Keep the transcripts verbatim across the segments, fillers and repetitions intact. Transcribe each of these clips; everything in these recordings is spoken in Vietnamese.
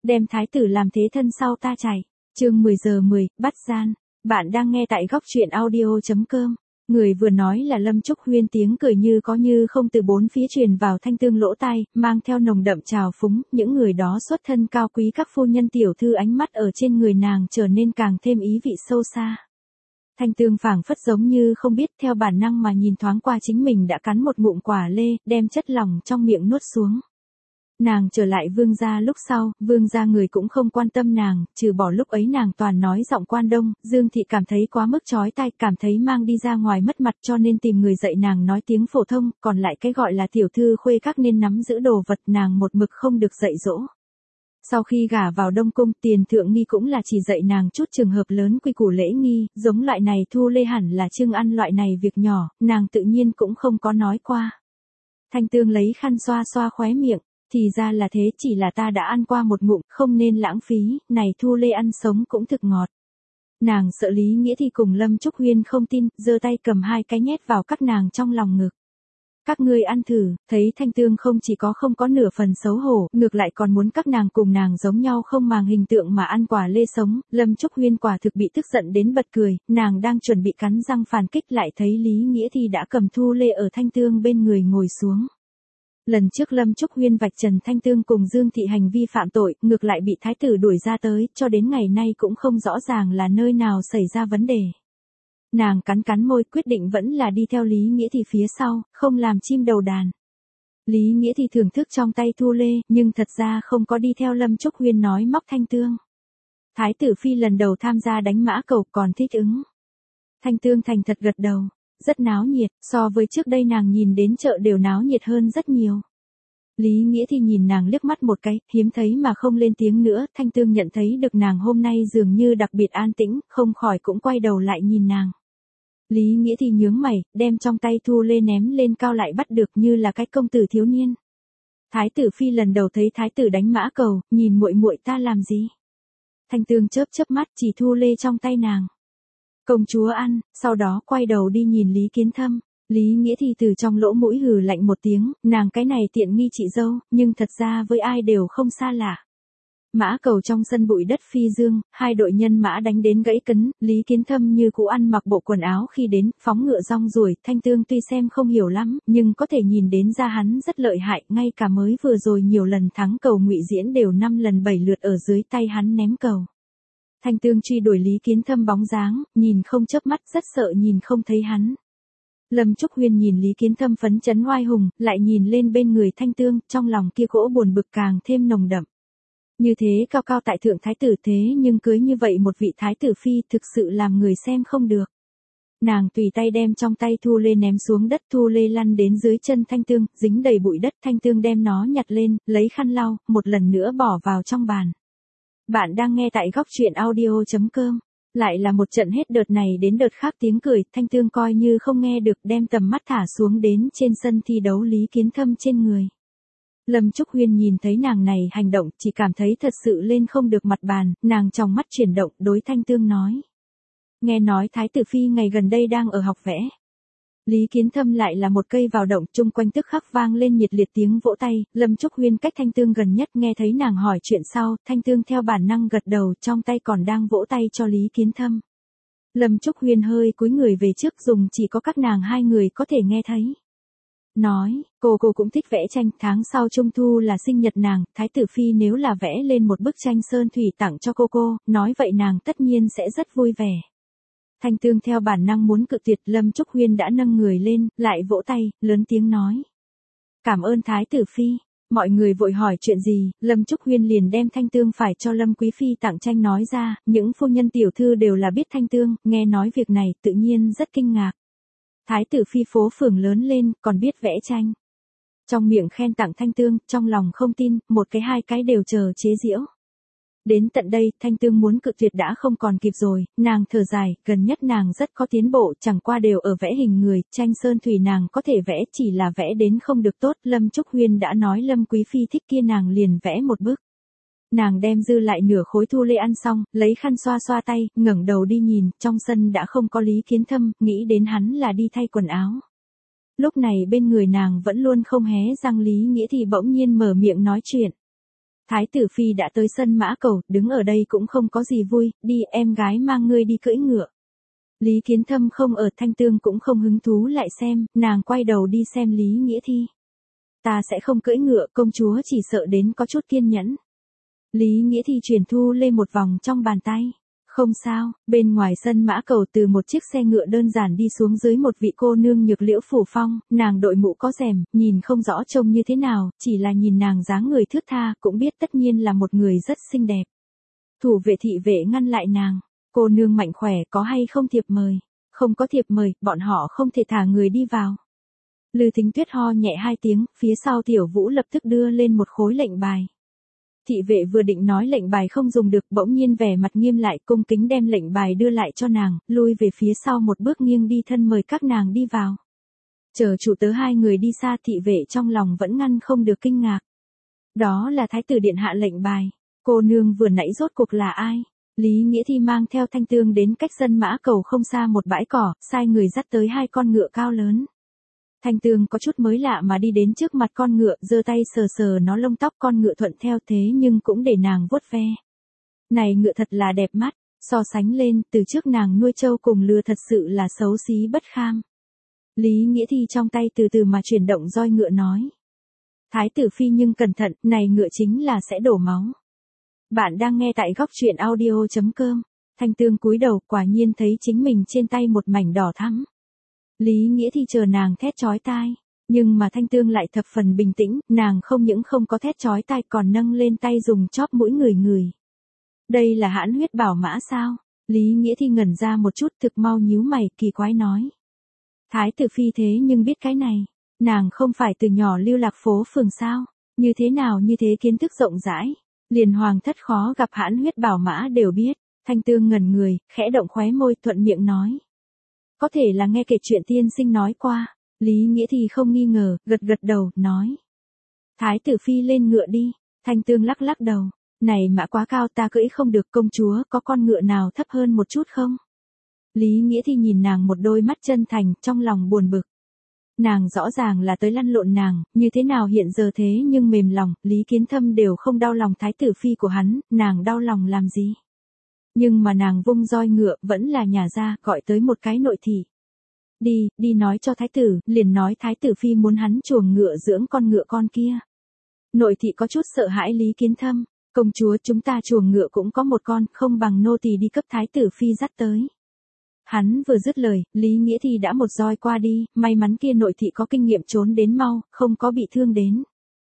đem thái tử làm thế thân sau ta chạy. Chương mười giờ mười, bắt gian. Bạn đang nghe tại góc truyện audio chấm com. Người vừa nói là Lâm Trúc Huyên, tiếng cười như có như không từ bốn phía truyền vào Thanh Tương lỗ tai, mang theo nồng đậm trào phúng, những người đó xuất thân cao quý các phu nhân tiểu thư, ánh mắt ở trên người nàng trở nên càng thêm ý vị sâu xa. Thanh Tương phảng phất giống như không biết, theo bản năng mà nhìn thoáng qua chính mình đã cắn một ngụm quả lê, đem chất lỏng trong miệng nuốt xuống. Nàng trở lại vương gia lúc sau, vương gia người cũng không quan tâm nàng, trừ bỏ lúc ấy nàng toàn nói giọng quan đông, Dương thị cảm thấy quá mức chói tai, cảm thấy mang đi ra ngoài mất mặt cho nên tìm người dạy nàng nói tiếng phổ thông, còn lại cái gọi là tiểu thư khuê các nên nắm giữ đồ vật nàng một mực không được dạy dỗ. Sau khi gả vào Đông Cung, Tiền Thượng Nghi cũng là chỉ dạy nàng chút trường hợp lớn quy củ lễ nghi, giống loại này thu lê hẳn là trưng ăn loại này việc nhỏ, nàng tự nhiên cũng không có nói qua. Thanh Tương lấy khăn xoa xoa khóe miệng. Thì ra là thế, chỉ là ta đã ăn qua một ngụm, không nên lãng phí, này thu lê ăn sống cũng thực ngọt. Nàng sợ Lý Nghĩa thì cùng Lâm Trúc Huyên không tin, giơ tay cầm hai cái nhét vào các nàng trong lòng ngực. Các ngươi ăn thử, thấy Thanh Tương không chỉ có không có nửa phần xấu hổ, ngược lại còn muốn các nàng cùng nàng giống nhau không màng hình tượng mà ăn quả lê sống, Lâm Trúc Huyên quả thực bị tức giận đến bật cười, nàng đang chuẩn bị cắn răng phản kích lại thấy Lý Nghĩa thì đã cầm thu lê ở Thanh Tương bên người ngồi xuống. Lần trước Lâm Trúc Huyên vạch trần Thanh Tương cùng Dương thị hành vi phạm tội, ngược lại bị thái tử đuổi ra tới, cho đến ngày nay cũng không rõ ràng là nơi nào xảy ra vấn đề. Nàng cắn cắn môi, quyết định vẫn là đi theo Lý Nghĩa thì phía sau, không làm chim đầu đàn. Lý Nghĩa thì thưởng thức trong tay thu lê, nhưng thật ra không có đi theo Lâm Trúc Huyên nói móc Thanh Tương. Thái tử phi lần đầu tham gia đánh mã cầu còn thích ứng. Thanh Tương thành thật gật đầu. Rất náo nhiệt, so với trước đây nàng nhìn đến chợ đều náo nhiệt hơn rất nhiều. Lý Nghĩa thì nhìn nàng liếc mắt một cái, hiếm thấy mà không lên tiếng nữa, Thanh Tương nhận thấy được nàng hôm nay dường như đặc biệt an tĩnh, không khỏi cũng quay đầu lại nhìn nàng. Lý Nghĩa thì nhướng mày, đem trong tay thu lê ném lên cao lại bắt được như là cái công tử thiếu niên. Thái tử phi lần đầu thấy thái tử đánh mã cầu, nhìn muội muội ta làm gì? Thanh Tương chớp chớp mắt chỉ thu lê trong tay nàng. Công chúa ăn, sau đó quay đầu đi nhìn Lý Kiến Thâm. Lý Nghĩa thì từ trong lỗ mũi hừ lạnh một tiếng, nàng cái này tiện nghi chị dâu, nhưng thật ra với ai đều không xa lạ. Mã cầu trong sân bụi đất phi dương, hai đội nhân mã đánh đến gãy cấn, Lý Kiến Thâm như cũ ăn mặc bộ quần áo khi đến, phóng ngựa rong ruổi, Thanh Tương tuy xem không hiểu lắm, nhưng có thể nhìn đến ra hắn rất lợi hại, ngay cả mới vừa rồi nhiều lần thắng cầu ngụy diễn đều năm lần bảy lượt ở dưới tay hắn ném cầu. Thanh Tương truy đuổi Lý Kiến Thâm bóng dáng, nhìn không chớp mắt, rất sợ nhìn không thấy hắn. Lâm Trúc Huyên nhìn Lý Kiến Thâm phấn chấn oai hùng, lại nhìn lên bên người Thanh Tương, trong lòng kia cỗ buồn bực càng thêm nồng đậm. Như thế cao cao tại thượng thái tử thế nhưng cưới như vậy một vị thái tử phi thực sự làm người xem không được. Nàng tùy tay đem trong tay thu lê ném xuống đất, thu lê lăn đến dưới chân Thanh Tương, dính đầy bụi đất, Thanh Tương đem nó nhặt lên, lấy khăn lau, một lần nữa bỏ vào trong bàn. Bạn đang nghe tại góc truyện audio chấm com. Lại là một trận hết đợt này đến đợt khác tiếng cười, Thanh Tương coi như không nghe được, đem tầm mắt thả xuống đến trên sân thi đấu Lý Kiến Thâm trên người. Lâm Trúc Huyên nhìn thấy nàng này hành động, chỉ cảm thấy thật sự lên không được mặt bàn, nàng trong mắt chuyển động, đối Thanh Tương nói. Nghe nói thái tử phi ngày gần đây đang ở học vẽ. Lý Kiến Thâm lại là một cây vào động, chung quanh tức khắc vang lên nhiệt liệt tiếng vỗ tay, Lâm Trúc Huyên cách Thanh Tương gần nhất nghe thấy nàng hỏi chuyện sau, Thanh Tương theo bản năng gật đầu, trong tay còn đang vỗ tay cho Lý Kiến Thâm. Lâm Trúc Huyên hơi cúi người về trước, dùng chỉ có các nàng hai người có thể nghe thấy. Nói, cô cô cũng thích vẽ tranh, tháng sau trung thu là sinh nhật nàng, thái tử phi nếu là vẽ lên một bức tranh sơn thủy tặng cho cô cô, nói vậy nàng tất nhiên sẽ rất vui vẻ. Thanh Tương theo bản năng muốn cự tuyệt, Lâm Trúc Huyên đã nâng người lên, lại vỗ tay, lớn tiếng nói. Cảm ơn thái tử phi. Mọi người vội hỏi chuyện gì, Lâm Trúc Huyên liền đem Thanh Tương phải cho Lâm Quý Phi tặng tranh nói ra, những phu nhân tiểu thư đều là biết Thanh Tương, nghe nói việc này tự nhiên rất kinh ngạc. Thái tử phi phố phường lớn lên, còn biết vẽ tranh. Trong miệng khen tặng Thanh Tương, trong lòng không tin, một cái hai cái đều chờ chế giễu. Đến tận đây, Thanh Tương muốn cự tuyệt đã không còn kịp rồi, nàng thở dài, gần nhất nàng rất có tiến bộ, chẳng qua đều ở vẽ hình người, tranh sơn thủy nàng có thể vẽ, chỉ là vẽ đến không được tốt, Lâm Trúc Huyên đã nói Lâm Quý Phi thích kia nàng liền vẽ một bức. Nàng đem dư lại nửa khối thu lê ăn xong, lấy khăn xoa xoa tay, ngẩng đầu đi nhìn, trong sân đã không có Lý Kiến Thâm, nghĩ đến hắn là đi thay quần áo. Lúc này bên người nàng vẫn luôn không hé răng Lý Nghĩa thì bỗng nhiên mở miệng nói chuyện. Thái tử phi đã tới sân mã cầu, đứng ở đây cũng không có gì vui, đi em gái mang ngươi đi cưỡi ngựa. Lý Kiến Thâm không ở, Thanh Tương cũng không hứng thú lại xem, nàng quay đầu đi xem Lý Nghĩa Thi. Ta sẽ không cưỡi ngựa, công chúa chỉ sợ đến có chút kiên nhẫn. Lý Nghĩa Thi chuyển thu lên một vòng trong bàn tay. Không sao, bên ngoài sân mã cầu từ một chiếc xe ngựa đơn giản đi xuống dưới một vị cô nương nhược liễu phủ phong, nàng đội mũ có rèm, nhìn không rõ trông như thế nào, chỉ là nhìn nàng dáng người thướt tha cũng biết tất nhiên là một người rất xinh đẹp. Thủ vệ thị vệ ngăn lại nàng, cô nương mạnh khỏe có hay không thiệp mời, không có thiệp mời, bọn họ không thể thả người đi vào. Lư Thính Tuyết ho nhẹ hai tiếng, phía sau Tiểu Vũ lập tức đưa lên một khối lệnh bài. Thị vệ vừa định nói lệnh bài không dùng được, bỗng nhiên vẻ mặt nghiêm lại, cung kính đem lệnh bài đưa lại cho nàng, lui về phía sau một bước nghiêng đi thân mời các nàng đi vào. Chờ chủ tớ hai người đi xa, thị vệ trong lòng vẫn ngăn không được kinh ngạc. Đó là thái tử điện hạ lệnh bài, cô nương vừa nãy rốt cuộc là ai? Lý Nghĩa Thi mang theo Thanh Tương đến cách sân mã cầu không xa một bãi cỏ, sai người dắt tới hai con ngựa cao lớn. Thanh Tương có chút mới lạ mà đi đến trước mặt con ngựa, giơ tay sờ sờ nó lông tóc, con ngựa thuận theo thế nhưng cũng để nàng vuốt ve. Này ngựa thật là đẹp mắt, so sánh lên, từ trước nàng nuôi trâu cùng lừa thật sự là xấu xí bất kham. Lý Nghĩa Thi trong tay từ từ mà chuyển động roi ngựa nói. Thái tử phi nhưng cẩn thận, này ngựa chính là sẽ đổ máu. Bạn đang nghe tại góc truyện audio chấm com. Thanh Tương cúi đầu, quả nhiên thấy chính mình trên tay một mảnh đỏ thắm. Lý Nghĩa Thi chờ nàng thét chói tai, nhưng mà Thanh Tương lại thập phần bình tĩnh, nàng không những không có thét chói tai còn nâng lên tay dùng chóp mũi người người. Đây là hãn huyết bảo mã sao? Lý Nghĩa Thi ngẩn ra một chút, thực mau nhíu mày, kỳ quái nói. Thái tử phi thế nhưng biết cái này, nàng không phải từ nhỏ lưu lạc phố phường sao, như thế nào như thế kiến thức rộng rãi, liền hoàng thất khó gặp hãn huyết bảo mã đều biết. Thanh Tương ngẩn người, khẽ động khóe môi, thuận miệng nói. Có thể là nghe kể chuyện tiên sinh nói qua. Lý Nghĩa Thi không nghi ngờ, gật gật đầu, nói. Thái tử phi lên ngựa đi. Thanh Tương lắc lắc đầu. Này mã quá cao, ta cưỡi không được, công chúa, có con ngựa nào thấp hơn một chút không? Lý Nghĩa Thi nhìn nàng một đôi mắt chân thành, trong lòng buồn bực. Nàng rõ ràng là tới lăn lộn nàng, như thế nào hiện giờ thế nhưng mềm lòng, Lý Kiến Thâm đều không đau lòng thái tử phi của hắn, nàng đau lòng làm gì? Nhưng mà nàng vung roi ngựa, vẫn là nhả ra, gọi tới một cái nội thị. Đi, đi nói cho thái tử, liền nói thái tử phi muốn hắn chuồng ngựa dưỡng con ngựa con kia. Nội thị có chút sợ hãi Lý Kiến Thâm, công chúa chúng ta chuồng ngựa cũng có một con, không bằng nô tỳ đi cấp thái tử phi dắt tới. Hắn vừa dứt lời, Lý Nghĩa Thi đã một roi qua đi, may mắn kia nội thị có kinh nghiệm trốn đến mau, không có bị thương đến.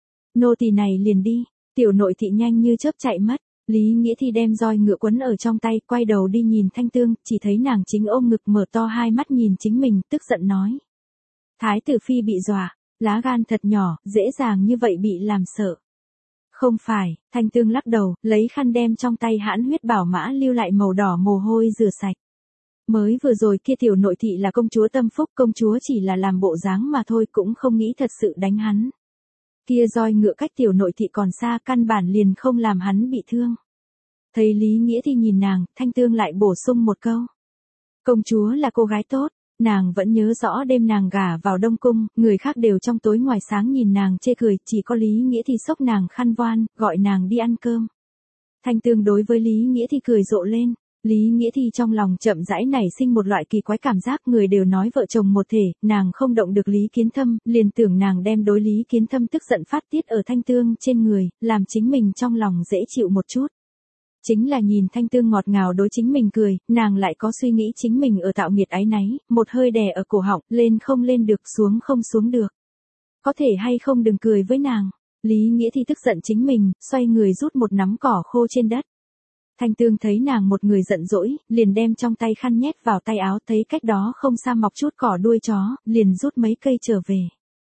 Nô tỳ này liền đi, tiểu nội thị nhanh như chớp chạy mất. Lý Nghĩa Thi đem roi ngựa quấn ở trong tay, quay đầu đi nhìn Thanh Tương, chỉ thấy nàng chính ôm ngực mở to hai mắt nhìn chính mình, tức giận nói. Thái tử phi bị dọa, lá gan thật nhỏ, dễ dàng như vậy bị làm sợ. Không phải, Thanh Tương lắc đầu, lấy khăn đem trong tay hãn huyết bảo mã lưu lại màu đỏ mồ hôi rửa sạch. Mới vừa rồi kia tiểu nội thị là công chúa tâm phúc, công chúa chỉ là làm bộ dáng mà thôi, cũng không nghĩ thật sự đánh hắn. Kia roi ngựa cách tiểu nội thị còn xa, căn bản liền không làm hắn bị thương. Thấy Lý Nghĩa Thi nhìn nàng, Thanh Tương lại bổ sung một câu. Công chúa là cô gái tốt, nàng vẫn nhớ rõ đêm nàng gả vào Đông Cung, người khác đều trong tối ngoài sáng nhìn nàng chê cười, chỉ có Lý Nghĩa Thi xốc nàng khăn voan, gọi nàng đi ăn cơm. Thanh Tương đối với Lý Nghĩa Thi cười rộ lên. Lý Nghĩa Thi trong lòng chậm rãi nảy sinh một loại kỳ quái cảm giác, người đều nói vợ chồng một thể, nàng không động được Lý Kiến Thâm, liền tưởng nàng đem đối Lý Kiến Thâm tức giận phát tiết ở Thanh Tương trên người, làm chính mình trong lòng dễ chịu một chút. Chính là nhìn Thanh Tương ngọt ngào đối chính mình cười, nàng lại có suy nghĩ chính mình ở tạo nghiệt áy náy, một hơi đè ở cổ họng, lên không lên được, xuống không xuống được. Có thể hay không đừng cười với nàng. Lý Nghĩa Thi tức giận chính mình, xoay người rút một nắm cỏ khô trên đất. Thanh Tương thấy nàng một người giận dỗi, liền đem trong tay khăn nhét vào tay áo, thấy cách đó không xa mọc chút cỏ đuôi chó, liền rút mấy cây trở về.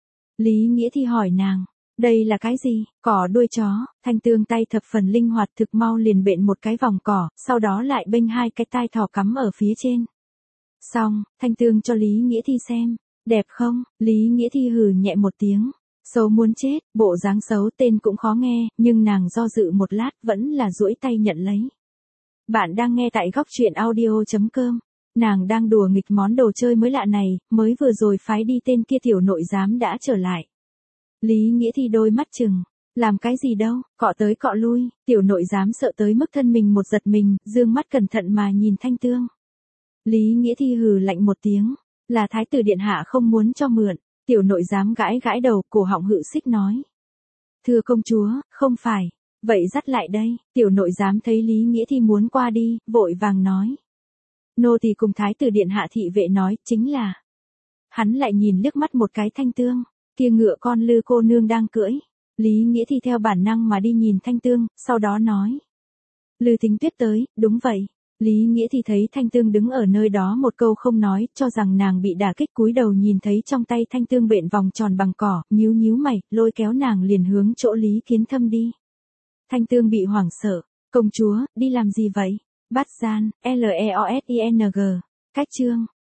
Lý Nghĩa Thi hỏi nàng, đây là cái gì? Cỏ đuôi chó. Thanh Tương tay thập phần linh hoạt, thực mau liền bện một cái vòng cỏ, sau đó lại bênh hai cái tai thỏ cắm ở phía trên. Xong, Thanh Tương cho Lý Nghĩa Thi xem, đẹp không? Lý Nghĩa Thi hừ nhẹ một tiếng. Xấu muốn chết, bộ dáng xấu tên cũng khó nghe, nhưng nàng do dự một lát vẫn là duỗi tay nhận lấy. Bạn đang nghe tại góc truyện audio chấm com. Nàng đang đùa nghịch món đồ chơi mới lạ này, mới vừa rồi phái đi tên kia tiểu nội giám đã trở lại. Lý Nghĩa Thi đôi mắt chừng, Làm cái gì đâu, cọ tới cọ lui, tiểu nội giám sợ tới mức thân mình một giật mình, dương mắt cẩn thận mà nhìn Thanh Tương. Lý Nghĩa Thi hừ lạnh một tiếng, là thái tử điện hạ không muốn cho mượn, tiểu nội giám gãi gãi đầu, cổ họng hự xích nói. Thưa công chúa, không phải, vậy dắt lại đây, tiểu nội giám thấy Lý Nghĩa Thi muốn qua đi, vội vàng nói. Nô tỳ cùng thái tử điện hạ thị vệ nói, chính là. Hắn lại nhìn liếc mắt một cái Thanh Tương, kia ngựa con Lư cô nương đang cưỡi. Lý Nghĩa Thi theo bản năng mà đi nhìn Thanh Tương, sau đó nói. Lư Thính Tuyết tới, đúng vậy. Lý Nghĩa Thi thấy Thanh Tương đứng ở nơi đó một câu không nói, cho rằng nàng bị đả kích, cúi đầu nhìn thấy trong tay Thanh Tương bện vòng tròn bằng cỏ, nhíu nhíu mày, lôi kéo nàng liền hướng chỗ Lý Kiến Thâm đi. Thanh Tương bị hoảng sợ, công chúa, đi làm gì vậy? Bắt gian, L E O S I N G, cách chương.